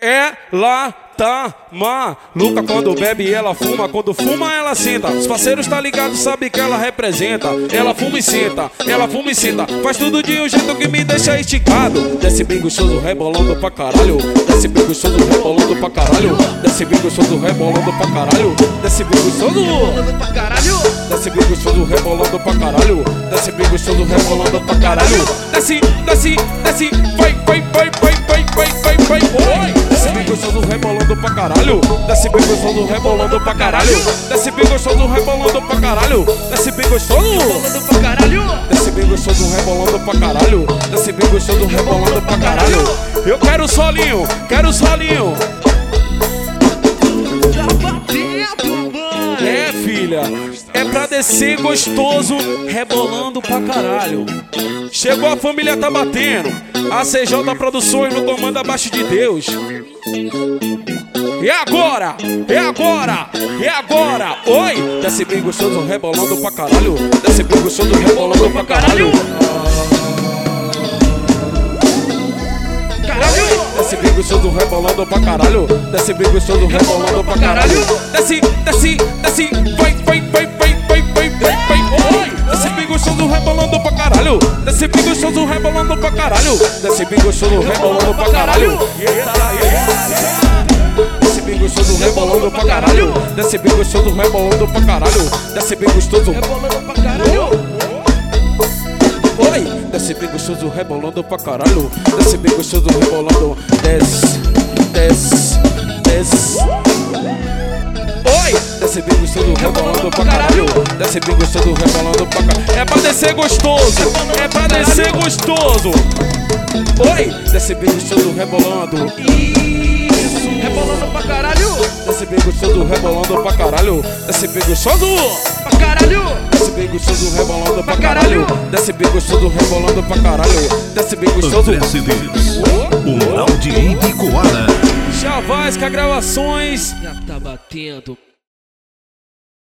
Ela tá maluca quando bebe e ela fuma. Quando fuma ela senta. Os parceiros tá ligado, sabe que ela representa. Ela fuma e senta, ela fuma e senta. Faz tudo de um jeito que me deixa esticado. Desce bem gostoso rebolando pra caralho. Desce bem gostoso rebolando pra caralho. Desce bem gostoso rebolando pra caralho. Desce bem gostoso rebolando pra caralho. Desce bem gostoso rebolando pra caralho. Desce bem gostoso rebolando pra caralho. Desce, desce, desce. Vai, vai, vai, vai, vai, vai, vai, vai, vai. Desce bem gostoso rebolando pra caralho. Desce bem gostoso rebolando pra caralho. Desce bem gostoso rebolando pra caralho. Desce bem gostoso rebolando pra caralho. Desce bem gostoso rebolando pra caralho. Desce bem gostoso rebolando pra caralho. Eu quero solinho, quero solinho. É, filha, é pra descer gostoso, rebolando pra caralho. Chegou a família, tá batendo. A CJ Produções no comando abaixo de Deus. E agora? É agora? É agora? Oi! Desce bem gostoso, rebolando pra caralho. Desce bem gostoso, rebolando pra caralho. Desce bem gostoso, rebolando pra caralho. Desce bem gostoso, rebolando pra caralho. Desce, desce, desce. Vai, vai, vai, vai, vai, vai, vai, vai. Desce bem gostoso, rebolando pra caralho. Desce bem gostoso, rebolando pra caralho. Desce bem gostoso, rebolando pra caralho. Desce bem gostoso, rebolando pra caralho. Desce bem gostoso, rebolando pra caralho. Desce bem gostoso, rebolando pra caralho. Oi, desce bem gostoso, rebolando pra caralho. Desce bem gostoso, rebolando. Desce, desce, desce. Oi, desce bem gostoso, rebolando pra caralho. Desce bem gostoso, rebolando pra caralho. É pra descer gostoso, é pra descer gostoso. Oi, desce bem gostoso, rebolando. Isso, rebolando pra caralho. Desce bem gostoso, rebolando pra caralho. Desce bem gostoso pra caralho. Desce bem gostoso, rebolando pra caralho. Desce bem gostoso, rebolando pra caralho. Desce bem gostoso. O Laude em Picoara. Chavasca Gravações. Já tá batendo.